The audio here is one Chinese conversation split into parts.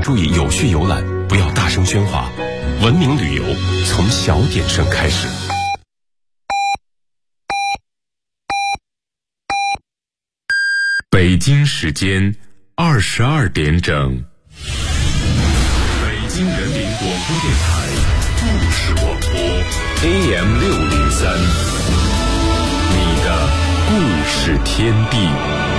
注意有序游览，不要大声喧哗。文明旅游从小点声开始。北京时间22点整。北京人民广播电台故事广播 AM603， 你的故事天地。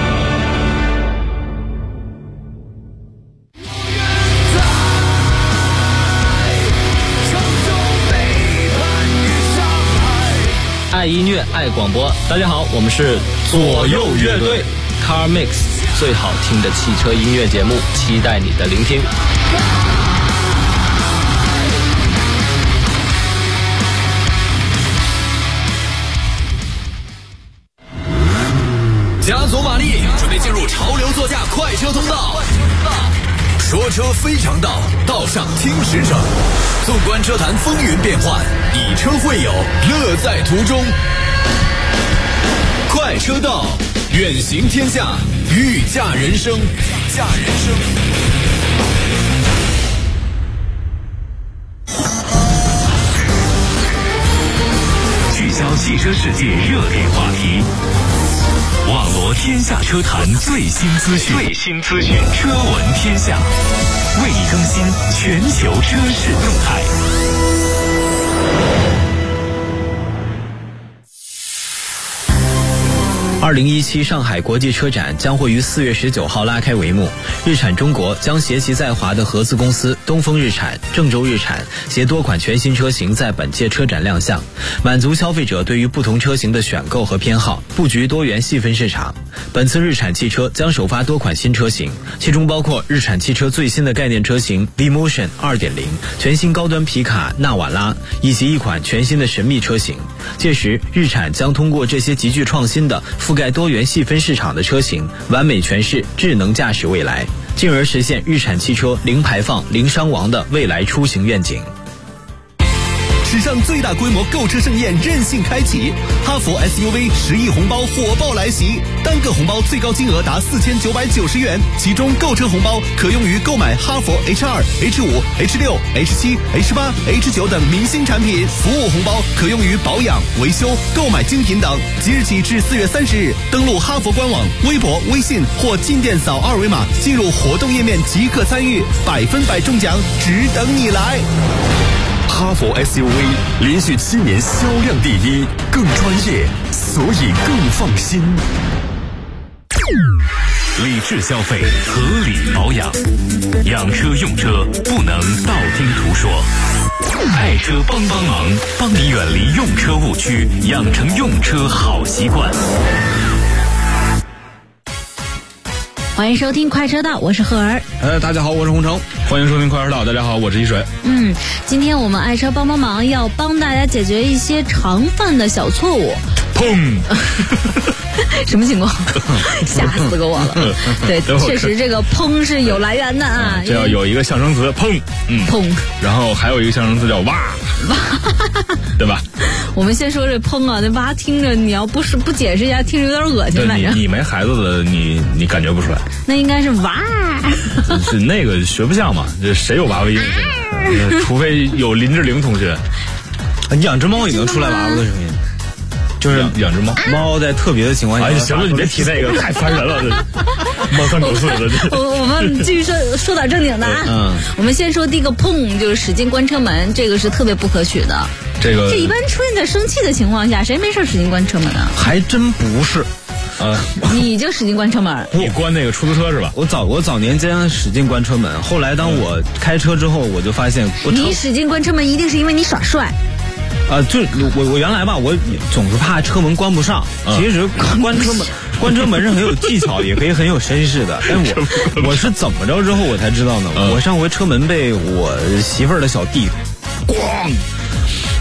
爱音乐，爱广播。大家好，我们是左右乐队 Car Mix， 最好听的汽车音乐节目，期待你的聆听。 加足马力，准备进入潮流座驾快车通道。说车非常道，道上听实诚。纵观车坛风云变幻，以车会友，乐在途中。快车道，远行天下，御驾人生。御驾人生。 聚焦汽车世界热点话题，网罗天下车坛最新资讯，车闻天下，为你更新全球车市动态。 2017上海国际车展将会于4月19号拉开帷幕。日产中国将携其在华的合资公司东风日产、郑州日产携多款全新车型在本届车展亮相，满足消费者对于不同车型的选购和偏好，布局多元细分市场。本次日产汽车将首发多款新车型，其中包括日产汽车最新的概念车型 V-Motion 2.0、全新高端皮卡纳瓦拉，以及一款全新的神秘车型。届时，日产将通过这些极具创新的覆盖多元细分市场的车型，完美诠释智能驾驶未来，进而实现日产汽车零排放、零伤亡的未来出行愿景。 史上最大规模购车盛宴任性开启，哈弗 SUV 10亿红包火爆来袭，单个红包最高金额达4990元，其中购车红包可用于购买哈弗 H2、H5、H6、H7、H8、H9 等明星产品，服务红包可用于保养、维修、购买精品等。即日起至4月30日，登录哈弗官网、微博、微信或进店扫二维码，进入活动页面即可参与，100%中奖，只等你来。 哈弗 SUV 连续7年销量第一，更专业，所以更放心。 理智消费，合理保养，养车用车不能道听途说。爱车帮忙，帮你远离用车误区，养成用车好习惯。 欢迎收听快车道，我是赫儿。 大家好，我是洪城。欢迎收听快车道，大家好，我是一水。 今天我们爱车帮忙要帮大家解决一些常犯的小错误。 砰！ 什么情况？吓死个我了。对，确实这个砰是有来源的啊。 这要有一个象声词砰， 砰， 然后还有一个象声词叫哇，对吧？ 我们先说这砰啊，那哇听着你要不解释一下，听着有点恶心。反正你没孩子的，你感觉不出来。 那应该是哇， 是那个学不像嘛？这谁有娃娃音？除非有林志玲同学。 你养只猫也能出来娃娃的声音。就是养只猫， 猫在特别的情况下。 哎，行了，你别提那个，太烦人了，这猫三狗四的。 我们继续说点正经的啊。我们先说第一个砰，就是使劲关车门，这个是特别不可取的。这一般出现在生气的情况下，谁没事使劲关车门啊？ 还真不是。 你就使劲关车门？ 你关那个出租车是吧？ 我早年间使劲关车门，后来当我开车之后，我就发现你使劲关车门一定是因为你耍帅。 就我原来吧，我总是怕车门关不上。其实关车门是很有技巧，也可以很有绅士的。但我是怎么着之后我才知道呢？我上回车门被我媳妇儿的小弟咣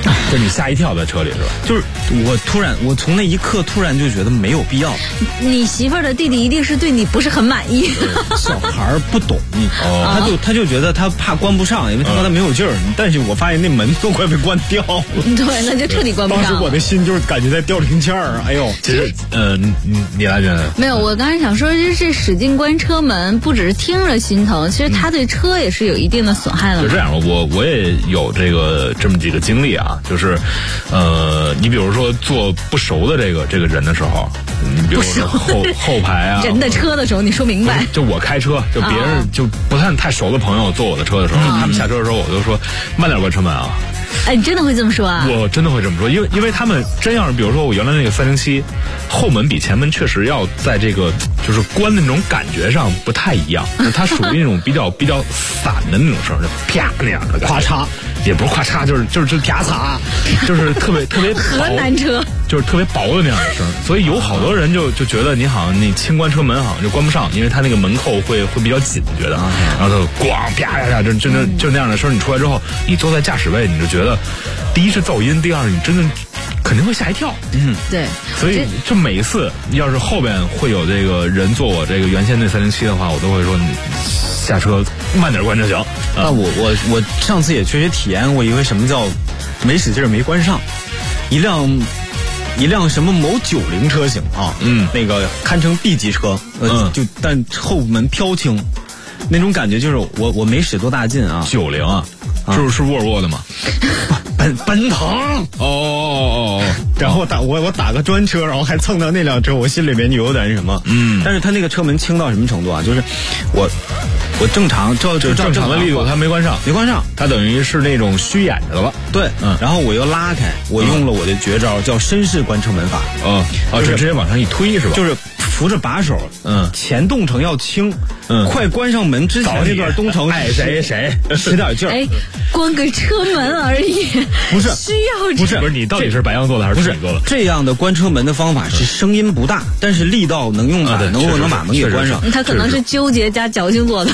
就你吓一跳在车里是吧？ 就是我从那一刻突然就觉得没有必要。 你媳妇儿的弟弟一定是对你不是很满意。 小孩不懂，他就觉得他怕关不上，因为他没有劲儿。但是我发现那门都快被关掉了。 对，那就彻底关不上了。 当时我的心就是感觉在掉零件儿，哎呦！ 其实你来觉得？ 没有，我刚才想说，这使劲关车门，不只是听着心疼，其实他对车也是有一定的损害的。 就这样，我也有这么几个经历啊，就是你比如说坐不熟的这个人的时候，你比如说后排啊， 人的车的时候，你说明白？ 就我开车，就别人就不太熟的朋友坐我的车的时候，他们下车的时候，我就说慢点关车门啊。 哎，你真的会这么说啊？ 我真的会这么说，因为他们真要是，比如说我原来那个307，后门比前门确实要在这个就是关的那种感觉上不太一样，它属于那种比较散的那种声，就啪那样的咔嚓， 也不是咔嚓，就是啪嚓，就是特别河南车， 就是特别薄的那样的声，所以有好多人就觉得你轻关车门好像就关不上，因为它那个门扣会比较紧，觉得，然后它咣啪啪就那样的声，你出来之后，你坐在驾驶位，你就觉得，第一是噪音，第二你真的肯定会吓一跳。 对， 所以就每一次要是后边会有这个人坐我这个原先那307的话，我都会说你下车慢点关就行。 那我上次也确实体验过一回什么叫没使劲没关上，一辆什么某90车型啊，那个堪称 B 级车，但后门飘轻，那种感觉就是我没使多大劲啊。 90啊，是沃尔沃的吗？ 奔腾然后我打个专车，然后还蹭到那辆车，我心里面就有点什么。但是他那个车门轻到什么程度啊？就是我正常正常的力度，它没关上，它等于是那种虚掩着的了。 对，然后我又拉开，我用了我的绝招，叫绅士关车门法。 就直接往上一推是吧？ 就是扶着把手，前动程要轻，快关上门之前那段东程， 谁使点劲儿。 哎，关个车门而已， 不是需要不是你到底是白羊做的还是自己做的？ 这样的关车门的方法是声音不大，但是力道能用满，能把门给关上。 他可能是纠结加矫情做的。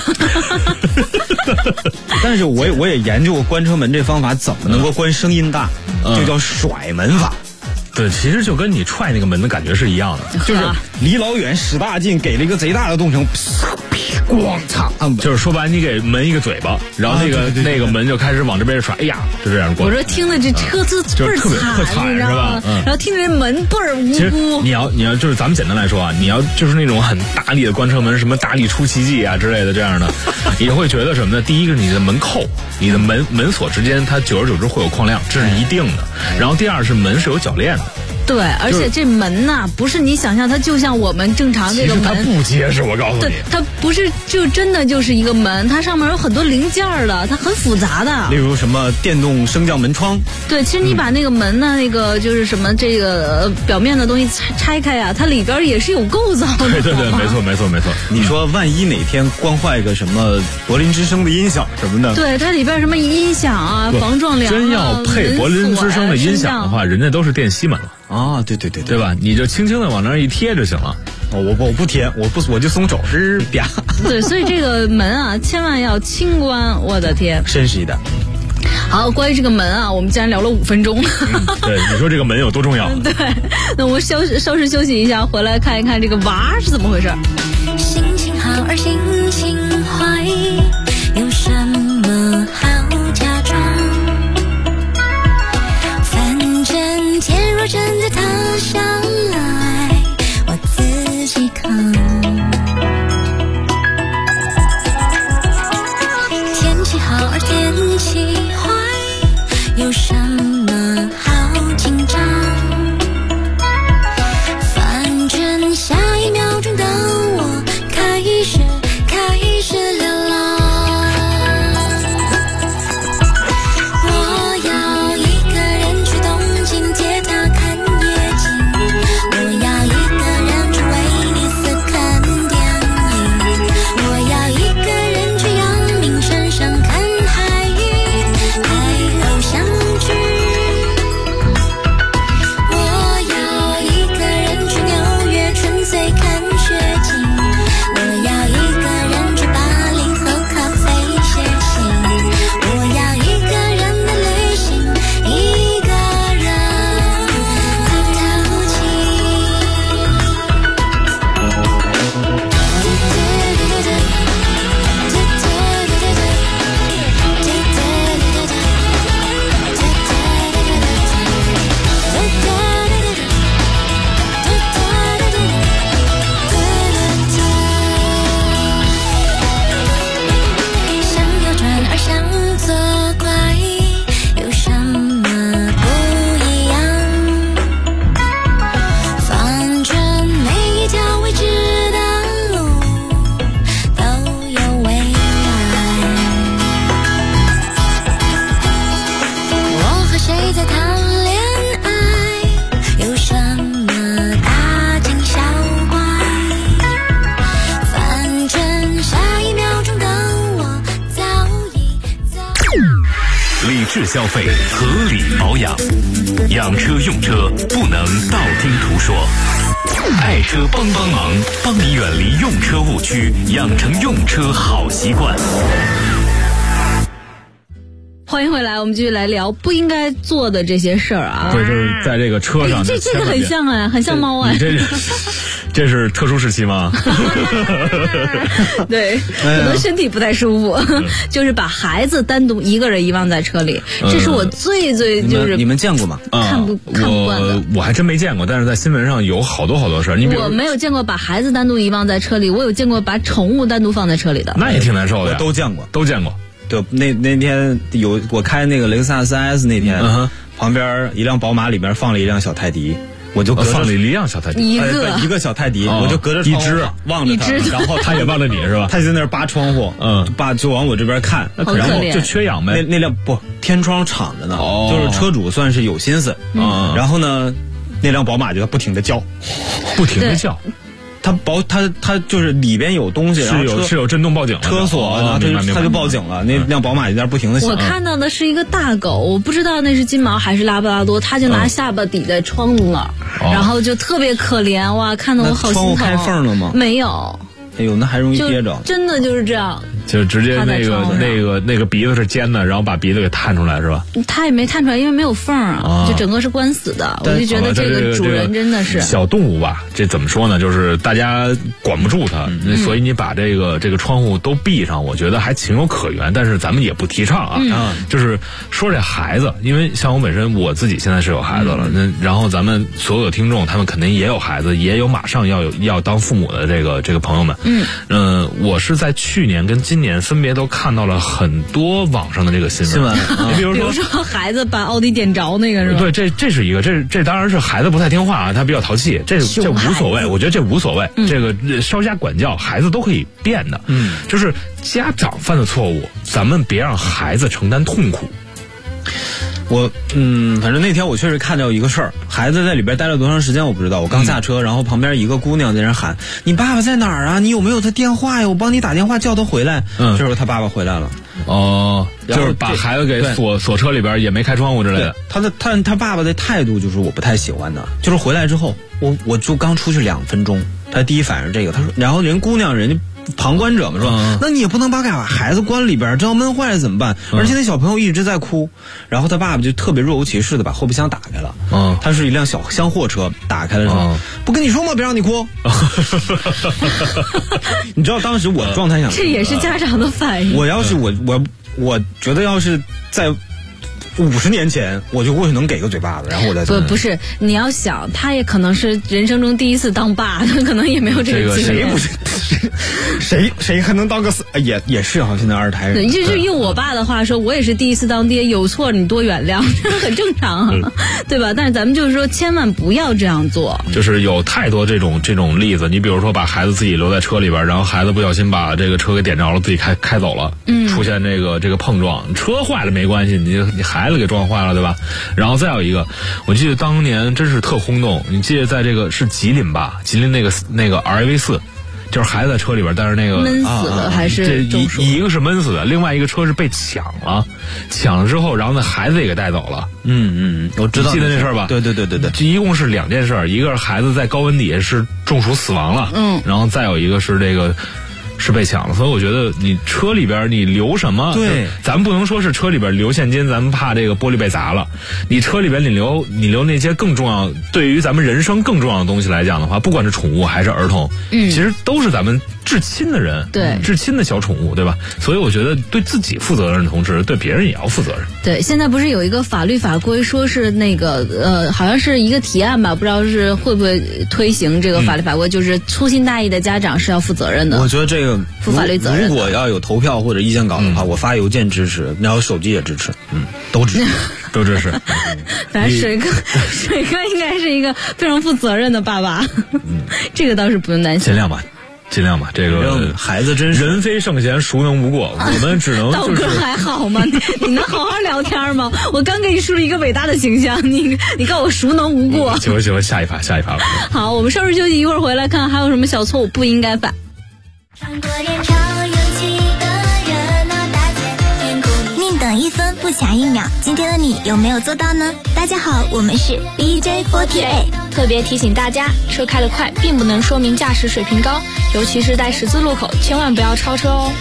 但是我也研究过关车门这方法怎么能够关声音大，就叫甩门法。 对，其实就跟你踹那个门的感觉是一样的， 就是离老远使大劲，给了一个贼大的动程，咣嚓， 就是说白，你给门一个嘴巴，然后那个门就开始往这边甩，哎呀，就这样过。 我说听的这车子倍儿惨，你知道吗？然后听着门倍儿无辜。 其实你要就是咱们简单来说啊，你要就是那种很大力的关车门，什么大力出奇迹啊之类的这样的，也会觉得什么呢？第一个，你的门扣、你的门锁之间，它久而久之会有矿量，这是一定的。然后第二是门是有铰链的。 对，而且这门呐，不是你想象，它就像我们正常这个门， 其实它不结实，我告诉你， 对，它不是就真的就是一个门，它上面有很多零件的，它很复杂的。 例如什么电动升降门窗。 对，其实你把那个门呢，那个就是什么这个表面的东西拆开啊，它里边也是有构造的。 对，没错。 你说万一哪天关坏个什么柏林之声的音响什么的， 对，它里边什么音响啊、防撞梁啊， 真要配柏林之声的音响的话，人家都是电吸门了。 对吧？你就轻轻的往那儿一贴就行了。 我不贴，我就松手，啪。 对，所以这个门啊，千万要轻关，我的天， 绅士一点。 好，关于这个门啊，我们竟然聊了5分钟。 对，你说这个门有多重要？ 对，那我稍事休息一下，回来看一看这个娃是怎么回事。 心情好而心情坏，有什么好假装？反正天若真的塌下来，我自己扛。天气好而天气坏，有什么好紧张？反正下一秒钟的我开始流浪。 适消费，合理保养。养车用车不能道听途说，爱车帮忙，帮你远离用车误区，养成用车好习惯。 欢迎回来，我们继续来聊不应该做的这些事儿啊。 对，就是在这个车上。 这个很像哎，很像猫哎。 这是特殊时期吗？ 对，可能身体不太舒服，就是把孩子单独一个人遗忘在车里，这是我最就是你们见过吗？ 看不惯的。 我还真没见过，但是在新闻上有好多事儿。你比如我没有见过把孩子单独遗忘在车里，我有见过把宠物单独放在车里的。 那也挺难受的呀。 都见过。 对，那天我开那个雷克萨斯 IS 那天，旁边一辆宝马里边放了一辆小泰迪。我就放了一辆小泰迪， 一个小泰迪，我就隔着窗户望着他，然后他也望着你是吧？ 他就在那儿扒窗户，就往我这边看， 然后就缺氧呗。 那辆天窗敞着呢，就是车主算是有心思，然后呢，那辆宝马就不停的叫。它就是里边有东西， 是有震动报警了， 车锁，然后它就报警了。那辆宝马就在那不停的响。 我看到的是一个大狗，我不知道那是金毛还是拉布拉多，它就拿下巴抵在窗户那儿，然后就特别可怜哇，看得我好心疼。 窗户开缝了吗？ 没有。 哎呦，那还容易憋着。 真的就是这样。 就直接那个鼻子是尖的，然后把鼻子给探出来是吧？ 他也没探出来，因为没有缝啊，就整个是关死的。我就觉得这个主人真的是小动物吧，这怎么说呢？就是大家管不住它，所以你把这个窗户都闭上，我觉得还情有可原。但是咱们也不提倡啊，就是说这孩子，因为像我本身我自己现在是有孩子了，然后咱们所有的听众他们肯定也有孩子，也有马上要当父母的这个朋友们。我是在去年跟今年分别都看到了很多网上的这个新闻， 比如说孩子把奥迪点着那个是吧？ 对，这是一个，这当然是孩子不太听话啊，他比较淘气，这无所谓，我觉得这无所谓，这个稍加管教，孩子都可以变的。就是家长犯的错误，咱们别让孩子承担痛苦。 反正那天我确实看到一个事儿，孩子在里边待了多长时间我不知道，我刚下车，然后旁边一个姑娘在那喊：“你爸爸在哪儿啊？你有没有他电话呀？我帮你打电话叫他回来。”这时候他爸爸回来了。 就是把孩子给锁车里边，也没开窗户之类的。 他爸爸的态度就是我不太喜欢的，就是回来之后，我就刚出去2分钟，他第一反应是这个，他说，然后人家旁观者嘛说，那你也不能把孩子关里边，这要闷坏了怎么办？而且那小朋友一直在哭，然后他爸爸就特别若无其事的把后备箱打开了。他是一辆小厢货车，打开了说，不跟你说吗？别让你哭。你知道当时我的状态想， 这也是家长的反应。 我要是我觉得要是在50年前，我就过去能给个嘴巴子，然后我再不是，你要想，他也可能是人生中第一次当爸，他可能也没有这个经验。 谁还能当个也是哈，现在二胎人。 就是用我爸的话说，我也是第一次当爹，有错你多原谅，这很正常啊，对吧？但是咱们就是说，千万不要这样做。 就是有太多这种例子，你比如说把孩子自己留在车里边，然后孩子不小心把这个车给点着了，自己开走了，出现这个碰撞，车坏了没关系，你孩子给撞坏了，对吧？然后再有一个，我记得当年真是特轰动，你记得在这个是吉林吧？吉林那个 RAV4。就是孩子在车里边，但是那个闷死了还是一个是闷死的，另外一个车是被抢了之后，然后那孩子也给带走了。 我知道， 记得那事儿吧？ 对， 一共是2件事，一个是孩子在高温底下是中暑死亡了，然后再有一个是这个。是被抢了，所以我觉得你车里边你留什么？ 对， 咱们不能说是车里边留现金，咱们怕这个玻璃被砸了。你车里边你留那些更重要，对于咱们人生更重要的东西来讲的话，不管是宠物还是儿童，其实都是咱们至亲的人， 对， 至亲的小宠物，对吧？所以我觉得对自己负责任的同时，对别人也要负责任。 对，现在不是有一个法律法规说是那个好像是一个提案吧，不知道是会不会推行这个法律法规，就是粗心大意的家长是要负责任的。 我觉得这个负法律责任。 如果要有投票或者意见稿的话，我发邮件支持，然后手机也支持，都支持。 都支持。 反正水哥应该是一个非常负责任的爸爸，这个倒是不用担心。 尽量吧，这个孩子真是人非圣贤，孰能无过？我们只能道哥还好吗？你能好好聊天吗？我刚给你树立一个伟大的形象，你告诉我孰能无过？ 行，下一趴吧。 好，我们稍事休息，一会儿回来看还有什么小错误不应该犯。 宁等一分不假1秒，今天的你有没有做到呢？大家好，我们是 BJ48， 特别提醒大家，车开得快并不能说明驾驶水平高，尤其是在十字路口，千万不要超车哦。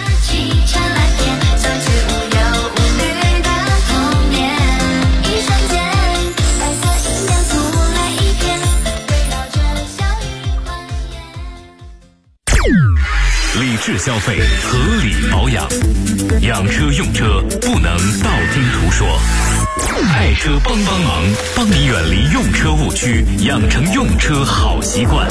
理智消费，合理保养，养车用车不能道听途说。爱车帮忙，帮你远离用车误区，养成用车好习惯。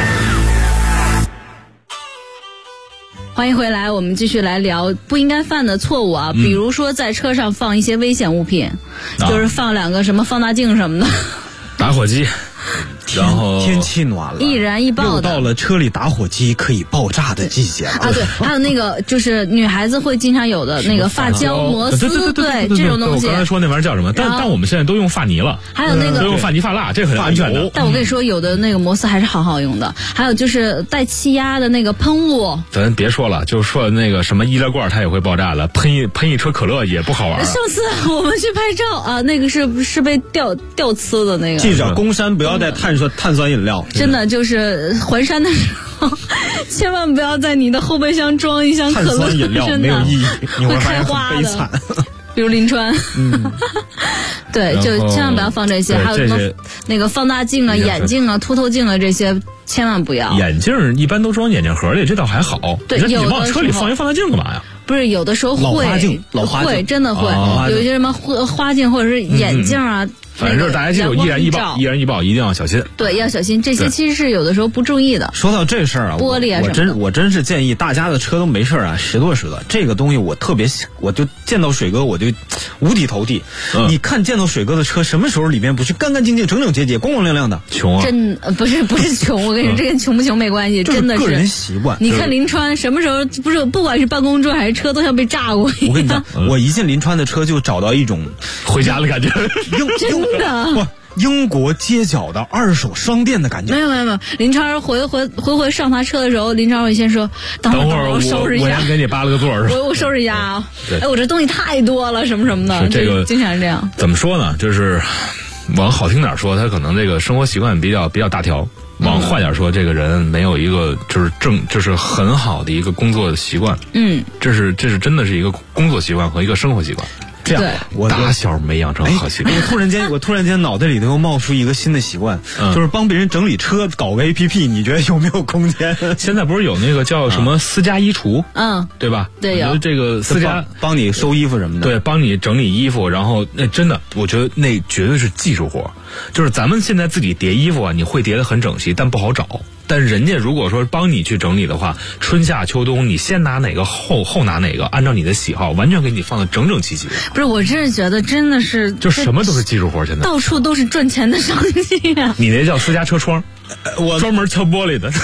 欢迎回来，我们继续来聊不应该犯的错误啊，比如说在车上放一些危险物品，就是放2个什么放大镜什么的， 打火机。然后天气暖了， 易燃易爆的， 又到了车里打火机可以爆炸的季节了啊！对，还有那个就是女孩子会经常有的那个发胶、摩丝，对这种东西。 我刚才说那玩意儿叫什么？但我们现在都用发泥了， 还有那个都用发泥发蜡，这很安全的。 但我跟你说，有的那个摩丝还是好用的。还有就是带气压的那个喷雾， 咱别说了，就说那个什么易拉罐它也会爆炸了，喷一车可乐也不好玩。 上次我们去拍照啊，那个是被吊呲的那个。 记着，公山不要带碳酸饮料。 真的就是环山的时候，千万不要在你的后备箱装一箱可乐， 碳酸饮料没有意义， 会开花的。比如临川，对，就千万不要放这些，还有什么那个放大镜啊、眼镜啊、凸透镜啊这些，千万不要。 眼镜一般都装眼镜盒里，这倒还好。 对， 你往车里放一放大镜干嘛呀？ 不是，有的时候会老花镜真的会有一些什么花镜或者是眼镜啊。 反正就是大家记住，易燃易爆，一定要小心。 对，要小心，这些其实是有的时候不注意的。 说到这事儿啊， 玻璃啊什么的， 我真是建议大家的车都没事啊，拾掇拾掇。这个东西我特别，我就见到水哥我就五体投地。你看见到水哥的车，什么时候里面不是干干净净、整整洁洁、光光亮亮的？ 穷啊！ 真不是穷，我跟你说，这跟穷不穷没关系，真的是个人习惯。 你看临川什么时候不管是办公桌还是车，都像被炸过一样。 我跟你讲，我一进临川的车就找到一种回家的感觉， 真的。 英国街角的二手商店的感觉。 没有，林超回上他车的时候，林超会先说：“等会儿我收拾一下。” 我先给你扒了个座儿。 我收拾一下啊！哎，我这东西太多了，什么的， 这个经常是这样。 怎么说呢？就是往好听点说，他可能这个生活习惯比较大条；往坏点说，这个人没有一个就是很好的一个工作习惯。这是真的是一个工作习惯和一个生活习惯。这样，我打小没养成好习惯。 我突然间脑袋里头又冒出一个新的习惯，就是帮别人整理车，搞个 APP， 你觉得有没有空间？ 现在不是有那个叫什么私家衣橱，对吧？ 对，有这个私家帮你收衣服什么的， 对，帮你整理衣服，然后那真的，我觉得那绝对是技术活。就是咱们现在自己叠衣服啊，你会叠得很整齐，但不好找。但人家如果说帮你去整理的话，春夏秋冬你先拿哪个后拿哪个，按照你的喜好完全给你放得整整齐齐。 不是，我真是觉得真的是就什么都是技术活，现在到处都是赚钱的商机啊。 你那叫私家车窗，我专门敲玻璃的。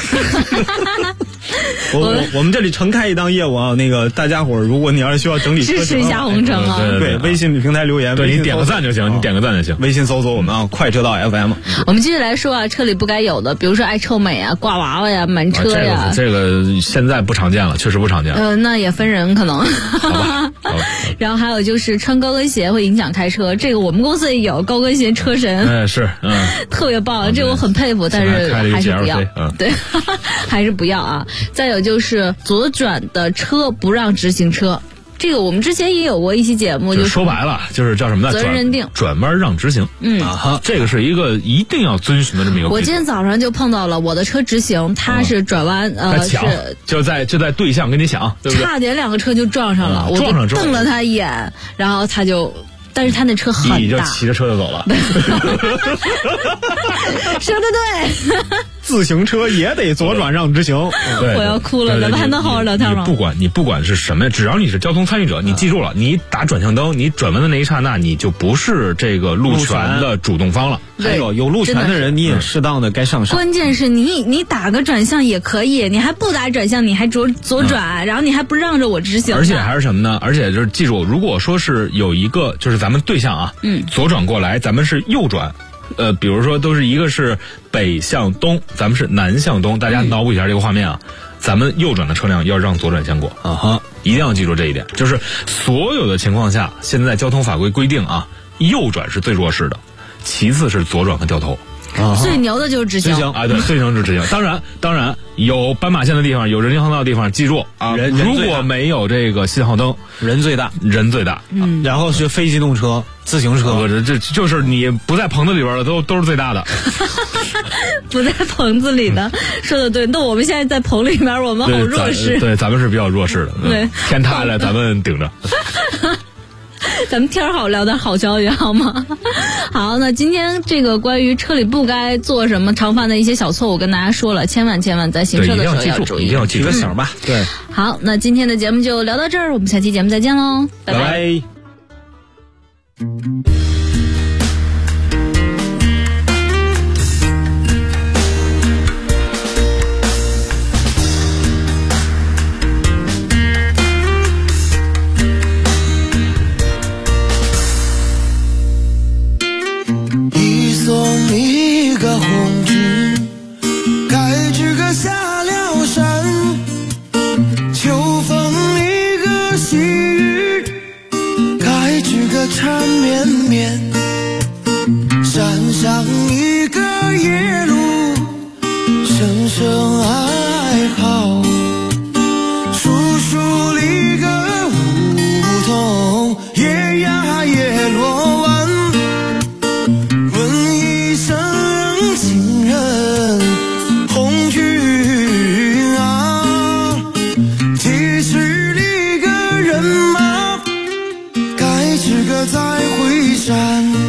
我们这里承开一档业务啊，那个大家伙如果你要是需要整理车， 支持一下红城啊， 对，微信平台留言， 对你点个赞就行， 微信搜索我们啊，快车道 FM。 我们继续来说啊，车里不该有的，比如说爱臭美啊、挂娃娃呀、满车呀， 这个现在不常见了，确实不常见。 那也分人可能。 好吧。 然后还有就是穿高跟鞋会影响开车，这个我们公司也有高跟鞋车神， 是， 特别棒，这个我很佩服，但是还是不要，对，还是不要啊。再有就是左转的车不让直行车。这个我们之前也有过一期节目，就说白了就是叫什么呢？ 责任认定， 转弯让直行。这个是一个一定要遵循的这么一个。 我今天早上就碰到了，我的车直行，他是转弯是就在对向跟你抢，对不对？ 差点2个车就撞上了，我就瞪了他一眼，然后他就。但是他那车很大， 你就骑着车就走了。 说得对， 自行车也得左转让直行。 我要哭了，咱们还能好好聊天吗？ 你不管是什么，只要你是交通参与者，你记住了，你打转向灯，你转弯的那一刹那，你就不是这个路权的主动方了。 还有路权的人，你也适当的该上。 关键是你打个转向也可以，你还不打转向，你还左转，然后你还不让着我直行。 而且还是什么呢？而且就是记住，如果说是有一个就是咱们对向啊，左转过来，咱们是右转。比如说都是一个是北向东，咱们是南向东，大家脑补一下这个画面啊。咱们右转的车辆要让左转先过一定要记住这一点，就是所有的情况下，现在交通法规规定啊，右转是最弱势的，其次是左转和掉头。 最牛的就是直行啊，对，最牛是直行。当然有斑马线的地方，有人行横道的地方，记住啊，如果没有这个信号灯， 人最大。 然后是非机动车、自行车， 这就是你不在棚子里边的都是最大的。 不在棚子里的，说的对。那我们现在在棚里面，我们好弱势。 对，咱们是比较弱势的。 对， 天塌了，咱们顶着。 咱们天好聊点好消息好吗？好，那今天这个关于车里不该做什么常犯的一些小错误跟大家说了，千万在行车的时候要注意， 一定要记住醒吧。对， 好，那今天的节目就聊到这儿，我们下期节目再见喽，拜拜。 一个红军开支个下了山，秋风一个细雨开支个缠绵绵，山上一个夜路声声哀嚎，树树里个梧桐叶呀叶落完，情人红军啊，其实你个人马该是个再回山。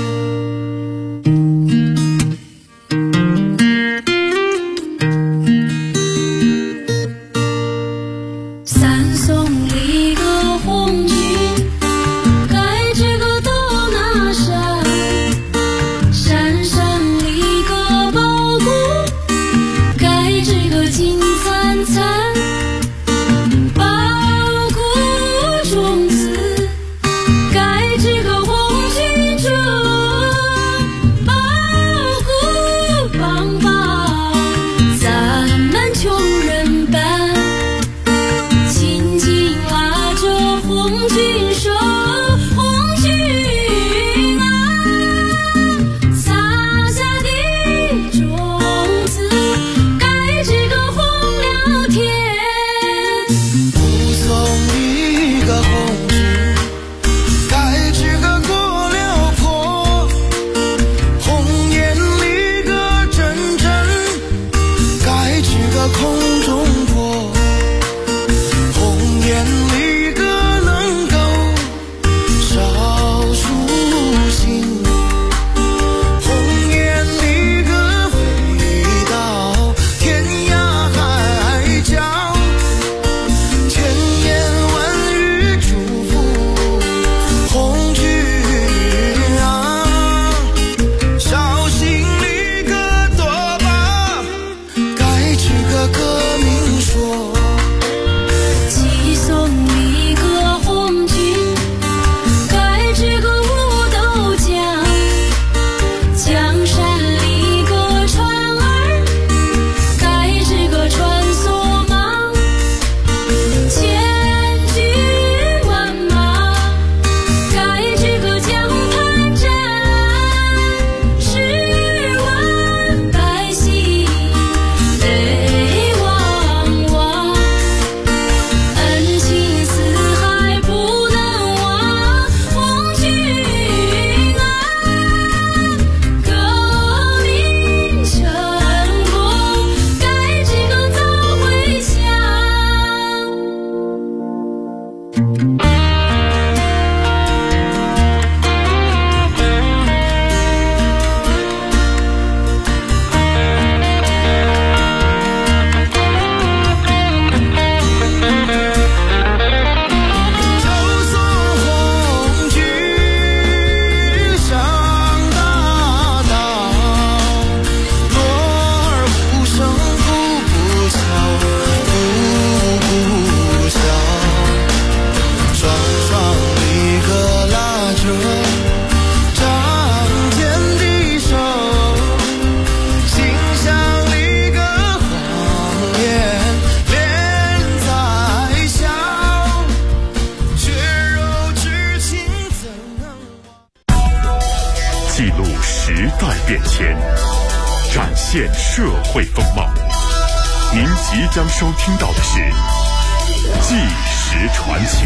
变迁，展现社会风貌。您即将收听到的是《纪实传奇》。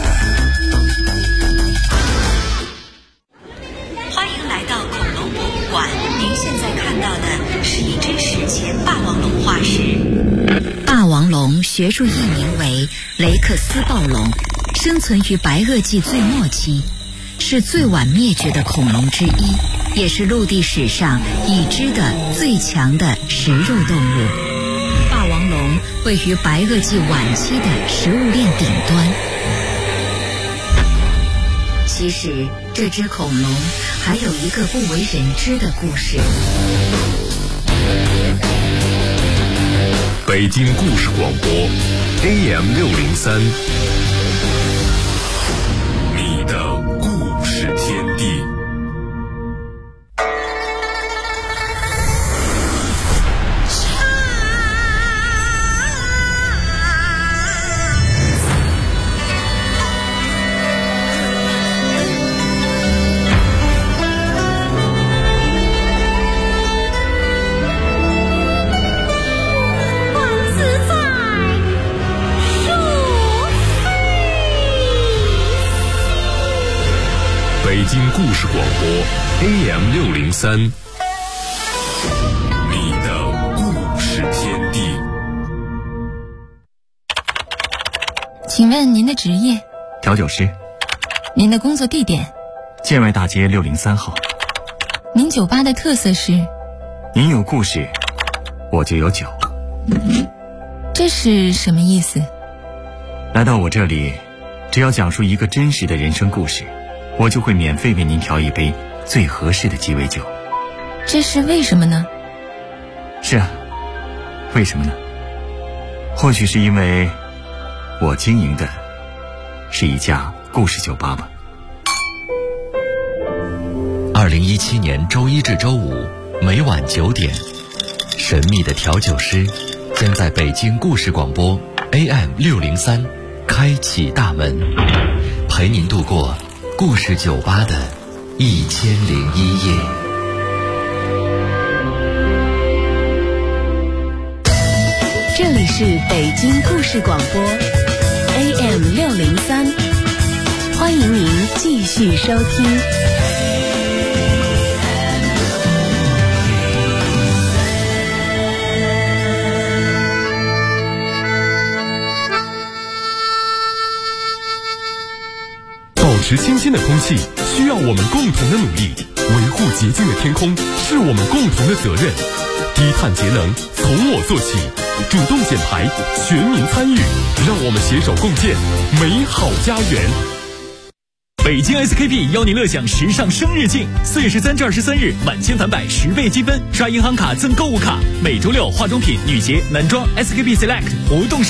欢迎来到恐龙博物馆，您现在看到的是一只史前霸王龙化石。霸王龙学术译名为雷克斯暴龙，生存于白垩纪最末期，是最晚灭绝的恐龙之一，也是陆地史上已知的最强的食肉动物。霸王龙位于白垩纪晚期的食物链顶端。其实这只恐龙还有一个不为人知的故事。 北京故事广播 AM603， 你的故事天地。北京故事广播 AM603， 你的故事天地。 请问您的职业？ 调酒师。 您的工作地点？ 建外大街603号。 您酒吧的特色是？ 您有故事，我就有酒。 这是什么意思？ 来到我这里，只要讲述一个真实的人生故事，我就会免费为您调一杯最合适的鸡尾酒。 这是为什么呢？ 是啊，为什么呢？或许是因为我经营的是一家故事酒吧吧。 2017年周一至周五每晚9点，神秘的调酒师将在北京故事广播 AM603 开启大门，陪您度过故事酒吧的1001夜。 这里是北京故事广播 AM603， 欢迎您继续收听。 保持清新的空气需要我们共同的努力，维护洁净的天空是我们共同的责任。低碳节能从我做起，主动减排，全民参与，让我们携手共建美好家园。 北京 SKP 邀您乐享时尚生日季，4月13至23日满千返百10倍积分，刷银行卡赠购物卡。每周六化妆品、女鞋、男装 SKP Select 活动。